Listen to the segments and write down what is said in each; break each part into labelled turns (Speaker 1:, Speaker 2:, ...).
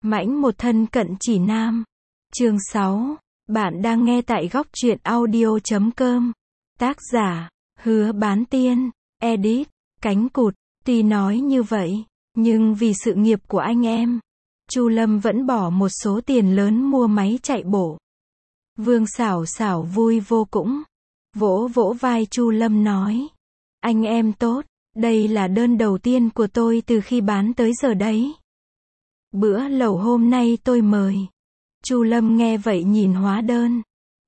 Speaker 1: Mãnh một thân cận chỉ nam. Chương 6. Bạn đang nghe tại góc truyện audio.com. Tác giả, Hứa Bán Tiên. Edit, Cánh Cụt. Tuy nói như vậy, nhưng vì sự nghiệp của anh em, Chu Lâm vẫn bỏ một số tiền lớn mua máy chạy bộ. Vương Xảo Xảo vui vô cùng. Vỗ vỗ vai Chu Lâm nói. Anh em tốt, đây là đơn đầu tiên của tôi từ khi bán tới giờ đấy. Bữa lẩu hôm nay tôi mời. Chu Lâm nghe vậy nhìn hóa đơn.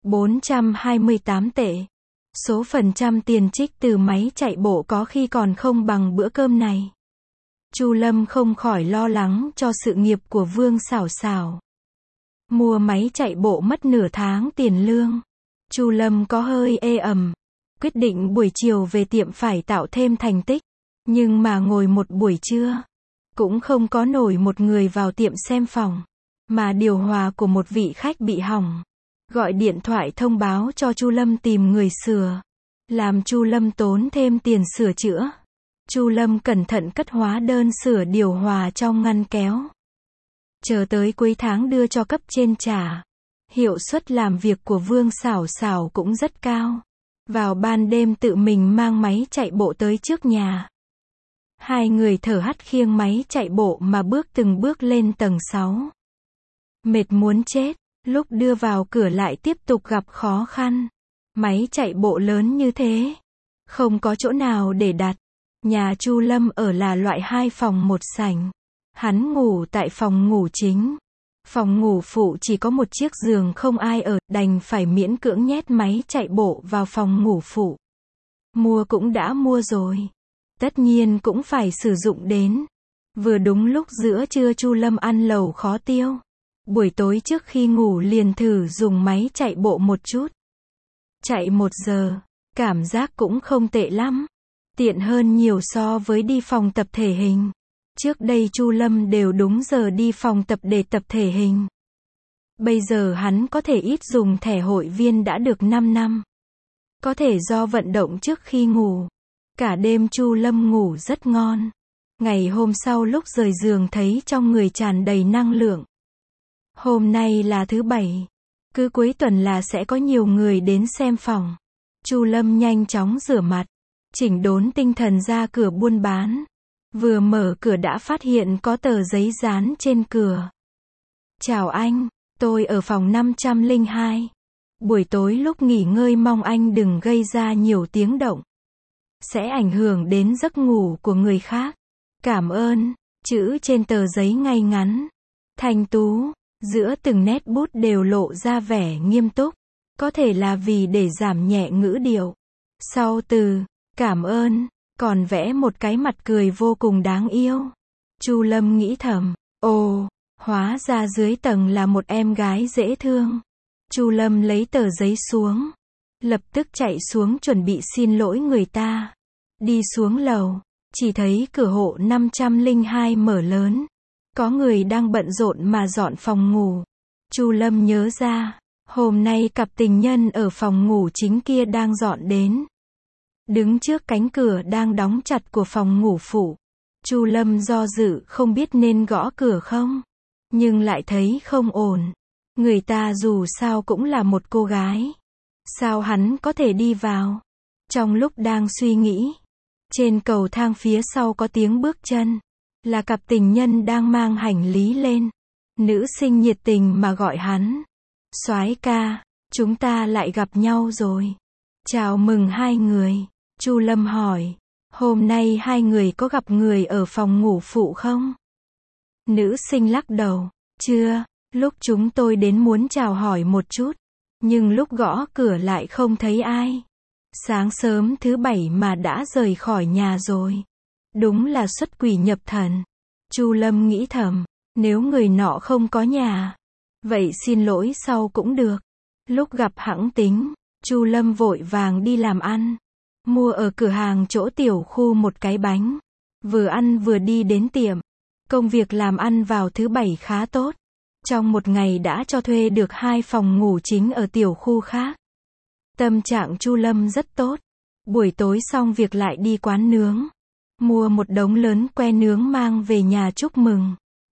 Speaker 1: 428 tệ. Số phần trăm tiền trích từ máy chạy bộ có khi còn không bằng bữa cơm này. Chu Lâm không khỏi lo lắng cho sự nghiệp của Vương Xảo Xảo. Mua máy chạy bộ mất nửa tháng tiền lương. Chu Lâm có hơi ê ẩm. Quyết định buổi chiều về tiệm phải tạo thêm thành tích. Nhưng mà ngồi một buổi trưa, cũng không có nổi một người vào tiệm xem phòng. Mà điều hòa của một vị khách bị hỏng. Gọi điện thoại thông báo cho Chu Lâm tìm người sửa. Làm Chu Lâm tốn thêm tiền sửa chữa. Chu Lâm cẩn thận cất hóa đơn sửa điều hòa trong ngăn kéo. Chờ tới cuối tháng đưa cho cấp trên trả. Hiệu suất làm việc của Vương Xảo Xảo cũng rất cao. Vào ban đêm tự mình mang máy chạy bộ tới trước nhà. Hai người thở hắt khiêng máy chạy bộ mà bước từng bước lên tầng 6. Mệt muốn chết, lúc đưa vào cửa lại tiếp tục gặp khó khăn. Máy chạy bộ lớn như thế, không có chỗ nào để đặt. Nhà Chu Lâm ở là loại 2 phòng 1 sảnh. Hắn ngủ tại phòng ngủ chính. Phòng ngủ phụ chỉ có một chiếc giường không ai ở, đành phải miễn cưỡng nhét máy chạy bộ vào phòng ngủ phụ. Mua cũng đã mua rồi. Tất nhiên cũng phải sử dụng đến. Vừa đúng lúc giữa trưa Chu Lâm ăn lẩu khó tiêu. Buổi tối trước khi ngủ liền thử dùng máy chạy bộ một chút. Chạy 1 giờ, cảm giác cũng không tệ lắm. Tiện hơn nhiều so với đi phòng tập thể hình. Trước đây Chu Lâm đều đúng giờ đi phòng tập để tập thể hình. Bây giờ hắn có thể ít dùng thẻ hội viên đã được 5 năm. Có thể do vận động trước khi ngủ. Cả đêm Chu Lâm ngủ rất ngon. Ngày hôm sau lúc rời giường thấy trong người tràn đầy năng lượng. Hôm nay là thứ Bảy. Cứ cuối tuần là sẽ có nhiều người đến xem phòng. Chu Lâm nhanh chóng rửa mặt. Chỉnh đốn tinh thần ra cửa buôn bán. Vừa mở cửa đã phát hiện có tờ giấy dán trên cửa. Chào anh, tôi ở phòng 502. Buổi tối lúc nghỉ ngơi mong anh đừng gây ra nhiều tiếng động. Sẽ ảnh hưởng đến giấc ngủ của người khác. Cảm ơn. Chữ trên tờ giấy ngay ngắn, thanh tú, giữa từng nét bút đều lộ ra vẻ nghiêm túc. Có thể là vì để giảm nhẹ ngữ điệu. Sau từ cảm ơn, còn vẽ một cái mặt cười vô cùng đáng yêu. Chu Lâm nghĩ thầm, ồ, hóa ra dưới tầng là một em gái dễ thương. Chu Lâm lấy tờ giấy xuống. Lập tức chạy xuống chuẩn bị xin lỗi người ta. Đi xuống lầu, chỉ thấy cửa hộ 502 mở lớn. Có người đang bận rộn mà dọn phòng ngủ. Chu Lâm nhớ ra, hôm nay cặp tình nhân ở phòng ngủ chính kia đang dọn đến. Đứng trước cánh cửa đang đóng chặt của phòng ngủ phụ. Chu Lâm do dự không biết nên gõ cửa không. Nhưng lại thấy không ổn. Người ta dù sao cũng là một cô gái. Sao hắn có thể đi vào? Trong lúc đang suy nghĩ, trên cầu thang phía sau có tiếng bước chân. Là cặp tình nhân đang mang hành lý lên. Nữ sinh nhiệt tình mà gọi hắn. Soái ca, chúng ta lại gặp nhau rồi. Chào mừng hai người. Chu Lâm hỏi, hôm nay hai người có gặp người ở phòng ngủ phụ không? Nữ sinh lắc đầu, chưa, lúc chúng tôi đến muốn chào hỏi một chút. Nhưng lúc gõ cửa lại không thấy ai. Sáng sớm thứ Bảy mà đã rời khỏi nhà rồi. Đúng là xuất quỷ nhập thần. Chu Lâm nghĩ thầm, nếu người nọ không có nhà, vậy xin lỗi sau cũng được. Lúc gặp hẵng tính, Chu Lâm vội vàng đi làm ăn. Mua ở cửa hàng chỗ tiểu khu một cái bánh. Vừa ăn vừa đi đến tiệm. Công việc làm ăn vào thứ Bảy khá tốt. Trong một ngày đã cho thuê được 2 phòng ngủ chính ở tiểu khu khác. Tâm trạng Chu Lâm rất tốt. Buổi tối xong việc lại đi quán nướng. Mua một đống lớn que nướng mang về nhà chúc mừng.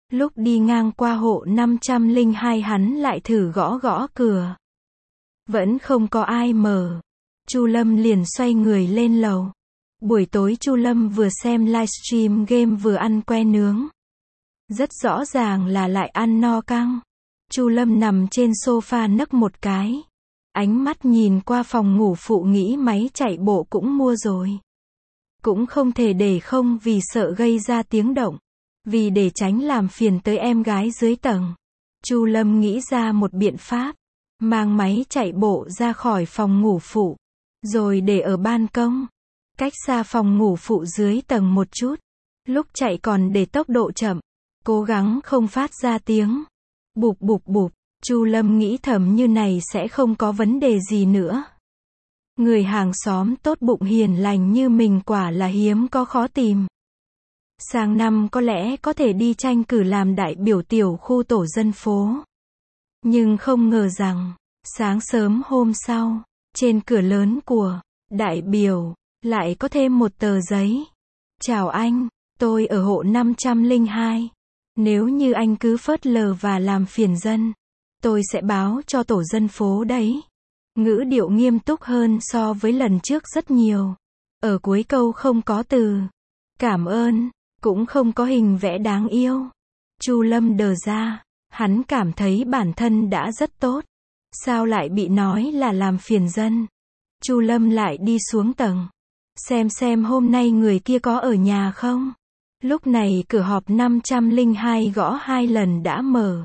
Speaker 1: Lúc đi ngang qua hộ 502 hắn lại thử gõ gõ cửa. Vẫn không có ai mở. Chu Lâm liền xoay người lên lầu. Buổi tối Chu Lâm vừa xem livestream game vừa ăn que nướng. Rất rõ ràng là lại ăn no căng. Chu Lâm nằm trên sofa nấc một cái. Ánh mắt nhìn qua phòng ngủ phụ nghĩ máy chạy bộ cũng mua rồi. Cũng không thể để không vì sợ gây ra tiếng động. Vì để tránh làm phiền tới em gái dưới tầng. Chu Lâm nghĩ ra một biện pháp. Mang máy chạy bộ ra khỏi phòng ngủ phụ. Rồi để ở ban công. Cách xa phòng ngủ phụ dưới tầng một chút. Lúc chạy còn để tốc độ chậm. Cố gắng không phát ra tiếng. Bụp bụp bụp. Chu Lâm nghĩ thầm như này sẽ không có vấn đề gì nữa. Người hàng xóm tốt bụng hiền lành như mình quả là hiếm có khó tìm. Sang năm có lẽ có thể đi tranh cử làm đại biểu tiểu khu tổ dân phố. Nhưng không ngờ rằng, sáng sớm hôm sau, trên cửa lớn của đại biểu, lại có thêm một tờ giấy. Chào anh, tôi ở hộ 502. Nếu như anh cứ phớt lờ và làm phiền dân, tôi sẽ báo cho tổ dân phố đấy. Ngữ điệu nghiêm túc hơn so với lần trước rất nhiều. Ở cuối câu không có từ cảm ơn, cũng không có hình vẽ đáng yêu. Chu Lâm đờ ra, hắn cảm thấy bản thân đã rất tốt. Sao lại bị nói là làm phiền dân? Chu Lâm lại đi xuống tầng. Xem hôm nay người kia có ở nhà không? Lúc này cửa họp 502 gõ 2 lần đã mở.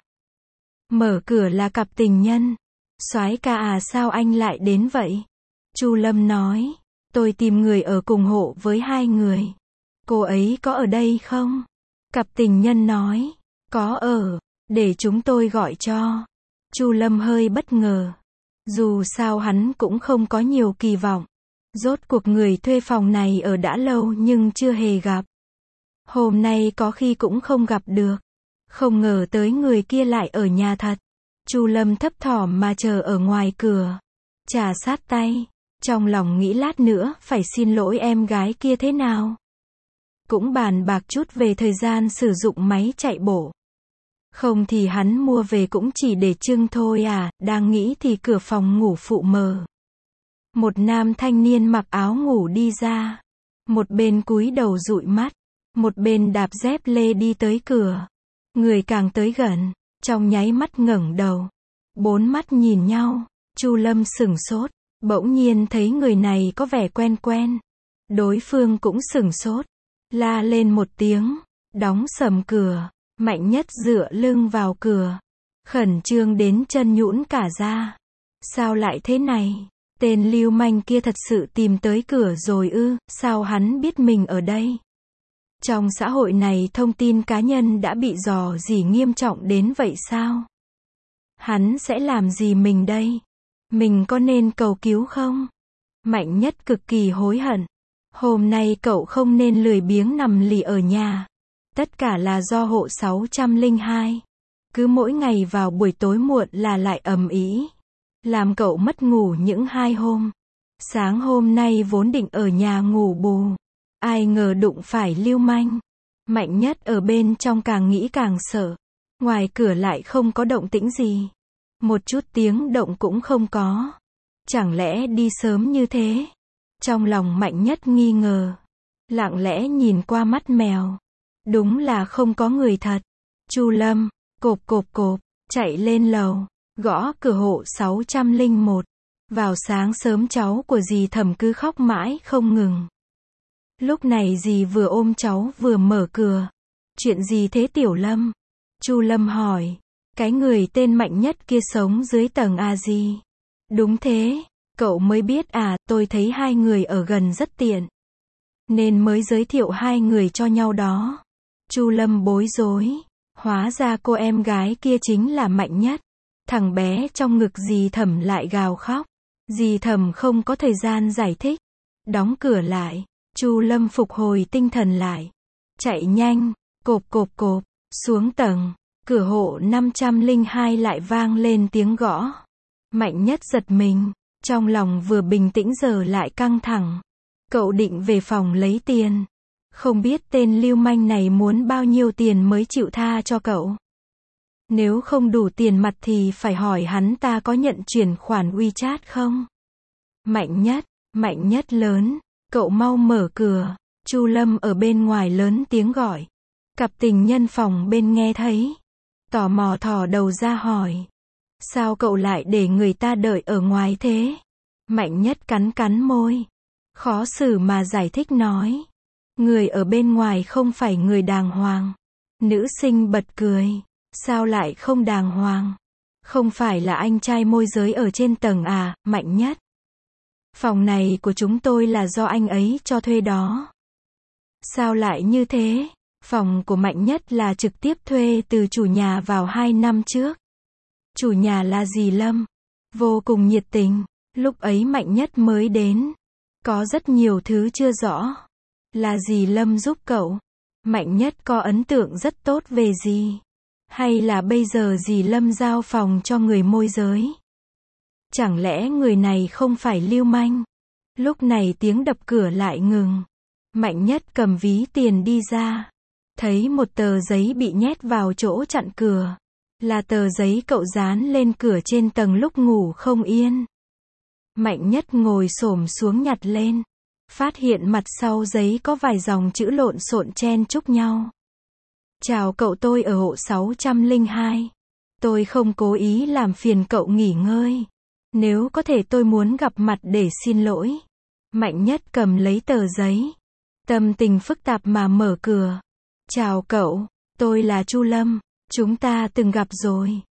Speaker 1: Mở cửa là cặp tình nhân. Soái ca à, sao anh lại đến vậy? Chu Lâm nói, tôi tìm người ở cùng hộ với 2 người. Cô ấy có ở đây không? Cặp tình nhân nói, có ở, để chúng tôi gọi cho. Chu Lâm hơi bất ngờ. Dù sao hắn cũng không có nhiều kỳ vọng. Rốt cuộc người thuê phòng này ở đã lâu nhưng chưa hề gặp. Hôm nay có khi cũng không gặp được. Không ngờ tới người kia lại ở nhà thật. Chu Lâm thấp thỏm mà chờ ở ngoài cửa. Trà sát tay. Trong lòng nghĩ lát nữa phải xin lỗi em gái kia thế nào. Cũng bàn bạc chút về thời gian sử dụng máy chạy bộ. Không thì hắn mua về cũng chỉ để trưng thôi à. Đang nghĩ thì cửa phòng ngủ phụ mở. Một nam thanh niên mặc áo ngủ đi ra. Một bên cúi đầu dụi mắt. Một bên đạp dép lê đi tới cửa. Người càng tới gần, trong nháy mắt ngẩng đầu. 4 mắt nhìn nhau. Chu Lâm sửng sốt. Bỗng nhiên thấy người này có vẻ quen quen. Đối phương cũng sửng sốt. La lên một tiếng. Đóng sầm cửa. Mạnh Nhất dựa lưng vào cửa. Khẩn trương đến chân nhũn cả ra. Sao lại thế này? Tên lưu manh kia thật sự tìm tới cửa rồi ư? Sao hắn biết mình ở đây? Trong xã hội này thông tin cá nhân đã bị rò rỉ nghiêm trọng đến vậy sao? Hắn sẽ làm gì mình đây? Mình có nên cầu cứu không? Mạnh Nhất cực kỳ hối hận. Hôm nay cậu không nên lười biếng nằm lì ở nhà. Tất cả là do hộ 602. Cứ mỗi ngày vào buổi tối muộn là lại ầm ĩ. Làm cậu mất ngủ những 2 hôm. Sáng hôm nay vốn định ở nhà ngủ bù. Ai ngờ đụng phải lưu manh. Mạnh Nhất ở bên trong càng nghĩ càng sợ. Ngoài cửa lại không có động tĩnh gì. Một chút tiếng động cũng không có. Chẳng lẽ đi sớm như thế? Trong lòng Mạnh Nhất nghi ngờ. Lặng lẽ nhìn qua mắt mèo. Đúng là không có người thật. Chu Lâm, cộp cộp cộp, chạy lên lầu. Gõ cửa hộ 601. Vào sáng sớm cháu của dì Thẩm cứ khóc mãi không ngừng. Lúc này dì vừa ôm cháu vừa mở cửa. Chuyện gì thế Tiểu Lâm? Chu Lâm hỏi. Cái người tên Mạnh Nhất kia sống dưới tầng à dì? Đúng thế, cậu mới biết à, tôi thấy 2 người ở gần rất tiện. Nên mới giới thiệu 2 người cho nhau đó. Chu Lâm bối rối. Hóa ra cô em gái kia chính là Mạnh Nhất. Thằng bé trong ngực dì Thẩm lại gào khóc. Dì Thẩm không có thời gian giải thích. Đóng cửa lại. Chu Lâm phục hồi tinh thần lại. Chạy nhanh, cộp cộp cộp, xuống tầng. Cửa hộ 502 lại vang lên tiếng gõ. Mạnh Nhất giật mình. Trong lòng vừa bình tĩnh giờ lại căng thẳng. Cậu định về phòng lấy tiền. Không biết tên lưu manh này muốn bao nhiêu tiền mới chịu tha cho cậu. Nếu không đủ tiền mặt thì phải hỏi hắn ta có nhận chuyển khoản WeChat không. Mạnh Nhất lớn, cậu mau mở cửa. Chu Lâm ở bên ngoài lớn tiếng gọi. Cặp tình nhân phòng bên nghe thấy, tò mò thò đầu ra hỏi. Sao cậu lại để người ta đợi ở ngoài thế? Mạnh Nhất cắn cắn môi, khó xử mà giải thích nói. Người ở bên ngoài không phải người đàng hoàng. Nữ sinh bật cười. Sao lại không đàng hoàng? Không phải là anh trai môi giới ở trên tầng à, Mạnh Nhất? Phòng này của chúng tôi là do anh ấy cho thuê đó. Sao lại như thế? Phòng của Mạnh Nhất là trực tiếp thuê từ chủ nhà vào 2 năm trước. Chủ nhà là dì Lâm. Vô cùng nhiệt tình. Lúc ấy Mạnh Nhất mới đến. Có rất nhiều thứ chưa rõ. Là dì Lâm giúp cậu. Mạnh Nhất có ấn tượng rất tốt về dì. Hay là bây giờ dì Lâm giao phòng cho người môi giới? Chẳng lẽ người này không phải lưu manh? Lúc này tiếng đập cửa lại ngừng. Mạnh Nhất cầm ví tiền đi ra. Thấy một tờ giấy bị nhét vào chỗ chặn cửa. Là tờ giấy cậu dán lên cửa trên tầng lúc ngủ không yên. Mạnh Nhất ngồi xổm xuống nhặt lên. Phát hiện mặt sau giấy có vài dòng chữ lộn xộn chen chúc nhau. Chào cậu, tôi ở hộ 602. Tôi không cố ý làm phiền cậu nghỉ ngơi. Nếu có thể tôi muốn gặp mặt để xin lỗi. Mạnh Nhất cầm lấy tờ giấy. Tâm tình phức tạp mà mở cửa. Chào cậu, tôi là Chu Lâm. Chúng ta từng gặp rồi.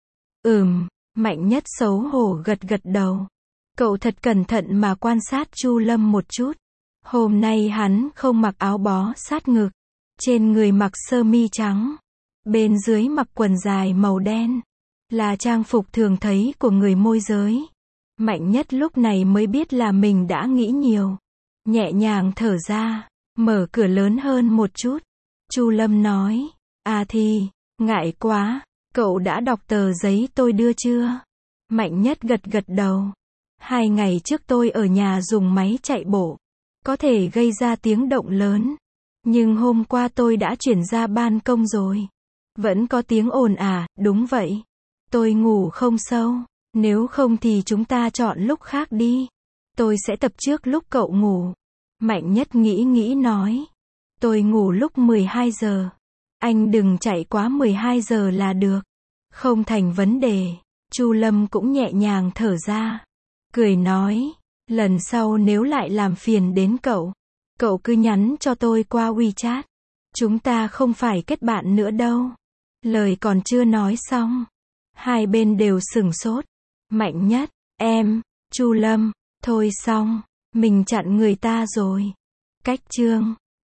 Speaker 1: Mạnh Nhất xấu hổ gật gật đầu. Cậu thật cẩn thận mà quan sát Chu Lâm một chút. Hôm nay hắn không mặc áo bó sát ngực. Trên người mặc sơ mi trắng. Bên dưới mặc quần dài màu đen. Là trang phục thường thấy của người môi giới. Mạnh Nhất lúc này mới biết là mình đã nghĩ nhiều. Nhẹ nhàng thở ra. Mở cửa lớn hơn một chút. Chu Lâm nói. À thì, ngại quá. Cậu đã đọc tờ giấy tôi đưa chưa? Mạnh Nhất gật gật đầu. 2 ngày trước tôi ở nhà dùng máy chạy bộ. Có thể gây ra tiếng động lớn. Nhưng hôm qua tôi đã chuyển ra ban công rồi. Vẫn có tiếng ồn à, đúng vậy. Tôi ngủ không sâu. Nếu không thì chúng ta chọn lúc khác đi. Tôi sẽ tập trước lúc cậu ngủ. Mạnh Nhất nghĩ nói. Tôi ngủ lúc 12 giờ. Anh đừng chạy quá 12 giờ là được. Không thành vấn đề. Chu Lâm cũng nhẹ nhàng thở ra. Cười nói. Lần sau nếu lại làm phiền đến cậu. Cậu cứ nhắn cho tôi qua WeChat. Chúng ta không phải kết bạn nữa đâu. Lời còn chưa nói xong. Hai bên đều sửng sốt. Mạnh Nhất, em, Chu Lâm, thôi xong. Mình chặn người ta rồi. Cách chương.